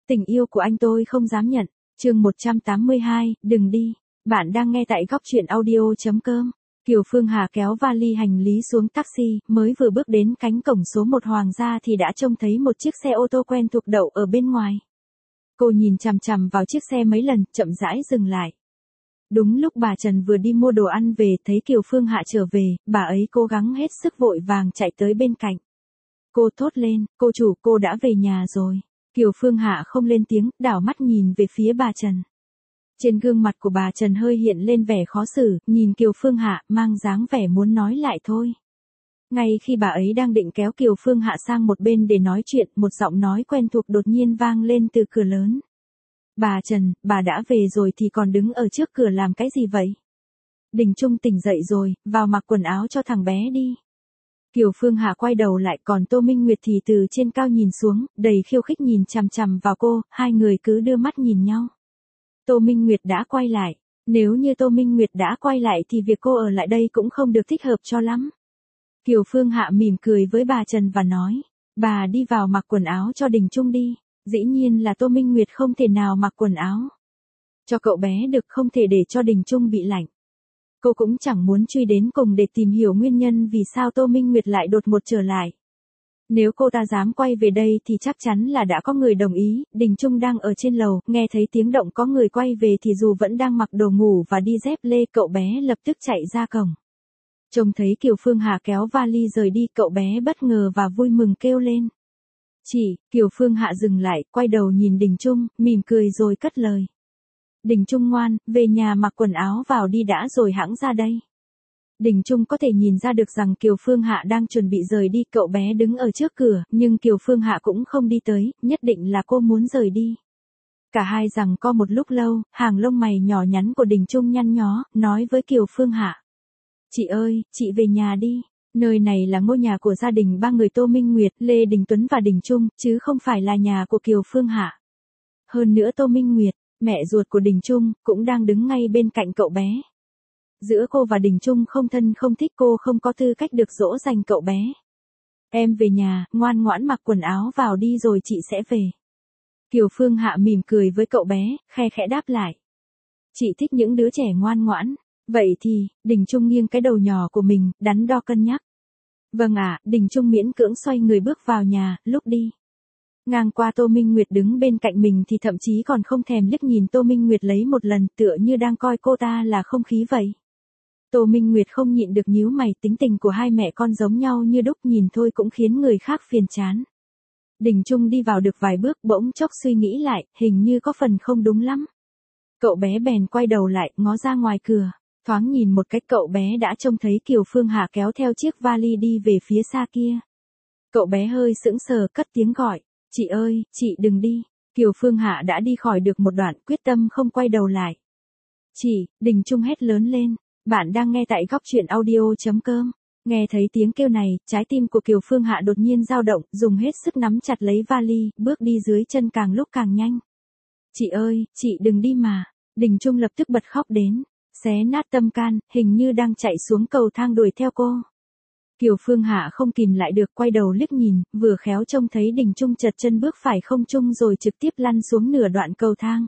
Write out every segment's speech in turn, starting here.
Tình yêu của anh tôi không dám nhận. Chương 182, đừng đi. Bạn đang nghe tại góc truyện audio.com. Kiều Phương Hà kéo vali hành lý xuống taxi, mới vừa bước đến cánh cổng số 1 Hoàng gia thì đã trông thấy một chiếc xe ô tô quen thuộc đậu ở bên ngoài. Cô nhìn chằm chằm vào chiếc xe mấy lần, chậm rãi dừng lại. Đúng lúc bà Trần vừa đi mua đồ ăn về, thấy Kiều Phương Hạ trở về, bà ấy cố gắng hết sức vội vàng chạy tới bên cạnh. Cô thốt lên, cô chủ, cô đã về nhà rồi. Kiều Phương Hạ không lên tiếng, đảo mắt nhìn về phía bà Trần. Trên gương mặt của bà Trần hơi hiện lên vẻ khó xử, nhìn Kiều Phương Hạ, mang dáng vẻ muốn nói lại thôi. Ngay khi bà ấy đang định kéo Kiều Phương Hạ sang một bên để nói chuyện, một giọng nói quen thuộc đột nhiên vang lên từ cửa lớn. Bà Trần, bà đã về rồi thì còn đứng ở trước cửa làm cái gì vậy? Đình Trung tỉnh dậy rồi, vào mặc quần áo cho thằng bé đi. Kiều Phương Hạ quay đầu lại, còn Tô Minh Nguyệt thì từ trên cao nhìn xuống, đầy khiêu khích nhìn chằm chằm vào cô, hai người cứ đưa mắt nhìn nhau. Tô Minh Nguyệt đã quay lại. Nếu như Tô Minh Nguyệt đã quay lại thì việc cô ở lại đây cũng không được thích hợp cho lắm. Kiều Phương Hạ mỉm cười với bà Trần và nói, bà đi vào mặc quần áo cho Đình Trung đi. Dĩ nhiên là Tô Minh Nguyệt không thể nào mặc quần áo cho cậu bé được, không thể để cho Đình Trung bị lạnh. Cô cũng chẳng muốn truy đến cùng để tìm hiểu nguyên nhân vì sao Tô Minh Nguyệt lại đột ngột trở lại. Nếu cô ta dám quay về đây thì chắc chắn là đã có người đồng ý. Đình Trung đang ở trên lầu, nghe thấy tiếng động có người quay về thì dù vẫn đang mặc đồ ngủ và đi dép lê, cậu bé lập tức chạy ra cổng. Trông thấy Kiều Phương Hà kéo vali rời đi, cậu bé bất ngờ và vui mừng kêu lên. Chị, Kiều Phương Hạ dừng lại, quay đầu nhìn Đình Trung, mỉm cười rồi cất lời. Đình Trung ngoan, về nhà mặc quần áo vào đi đã rồi hẵng ra đây. Đình Trung có thể nhìn ra được rằng Kiều Phương Hạ đang chuẩn bị rời đi, cậu bé đứng ở trước cửa, nhưng Kiều Phương Hạ cũng không đi tới, nhất định là cô muốn rời đi. Cả hai giằng co một lúc lâu, hàng lông mày nhỏ nhắn của Đình Trung nhăn nhó, nói với Kiều Phương Hạ. Chị ơi, chị về nhà đi. Nơi này là ngôi nhà của gia đình ba người Tô Minh Nguyệt, Lê Đình Tuấn và Đình Trung, chứ không phải là nhà của Kiều Phương Hạ. Hơn nữa Tô Minh Nguyệt, mẹ ruột của Đình Trung, cũng đang đứng ngay bên cạnh cậu bé. Giữa cô và Đình Trung không thân không thích, cô không có tư cách được dỗ dành cậu bé. Em về nhà, ngoan ngoãn mặc quần áo vào đi rồi chị sẽ về. Kiều Phương Hạ mỉm cười với cậu bé, khe khẽ đáp lại. Chị thích những đứa trẻ ngoan ngoãn. Vậy thì, Đình Trung nghiêng cái đầu nhỏ của mình, đắn đo cân nhắc. Vâng ạ, Đình Trung miễn cưỡng xoay người bước vào nhà, lúc đi. Ngang qua Tô Minh Nguyệt đứng bên cạnh mình thì thậm chí còn không thèm liếc nhìn Tô Minh Nguyệt lấy một lần, tựa như đang coi cô ta là không khí vậy. Tô Minh Nguyệt không nhịn được nhíu mày, tính tình của hai mẹ con giống nhau như đúc, nhìn thôi cũng khiến người khác phiền chán. Đình Trung đi vào được vài bước bỗng chốc suy nghĩ lại, hình như có phần không đúng lắm. Cậu bé bèn quay đầu lại, ngó ra ngoài cửa. Thoáng nhìn một cách cậu bé đã trông thấy Kiều Phương Hạ kéo theo chiếc vali đi về phía xa kia. Cậu bé hơi sững sờ, cất tiếng gọi. Chị ơi, chị đừng đi. Kiều Phương Hạ đã đi khỏi được một đoạn, quyết tâm không quay đầu lại. Chị, Đình Trung hét lớn lên. Bạn đang nghe tại góc truyện audio.com. Nghe thấy tiếng kêu này, trái tim của Kiều Phương Hạ đột nhiên dao động, dùng hết sức nắm chặt lấy vali, bước đi dưới chân càng lúc càng nhanh. Chị ơi, chị đừng đi mà. Đình Trung lập tức bật khóc đến. Xé nát tâm can, hình như đang chạy xuống cầu thang đuổi theo cô. Kiều Phương Hạ không kìm lại được, quay đầu liếc nhìn, vừa khéo trông thấy Đình Trung chật chân bước phải không trung rồi trực tiếp lăn xuống nửa đoạn cầu thang.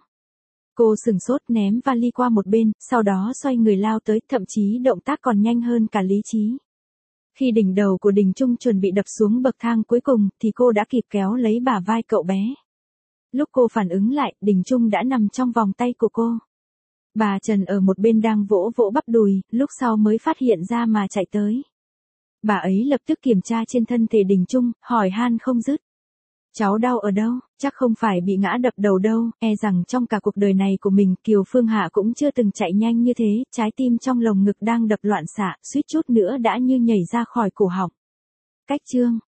Cô sừng sốt, ném vali qua một bên, sau đó xoay người lao tới, thậm chí động tác còn nhanh hơn cả lý trí. Khi đỉnh đầu của Đình Trung chuẩn bị đập xuống bậc thang cuối cùng, thì cô đã kịp kéo lấy bả vai cậu bé. Lúc cô phản ứng lại, Đình Trung đã nằm trong vòng tay của cô. Bà Trần ở một bên đang vỗ vỗ bắp đùi, lúc sau mới phát hiện ra mà chạy tới. Bà ấy lập tức kiểm tra trên thân thể Đình Trung, hỏi han không dứt. Cháu đau ở đâu? Chắc không phải bị ngã đập đầu đâu, e rằng trong cả cuộc đời này của mình Kiều Phương Hạ cũng chưa từng chạy nhanh như thế, trái tim trong lồng ngực đang đập loạn xạ, suýt chút nữa đã như nhảy ra khỏi cổ họng. Cách chương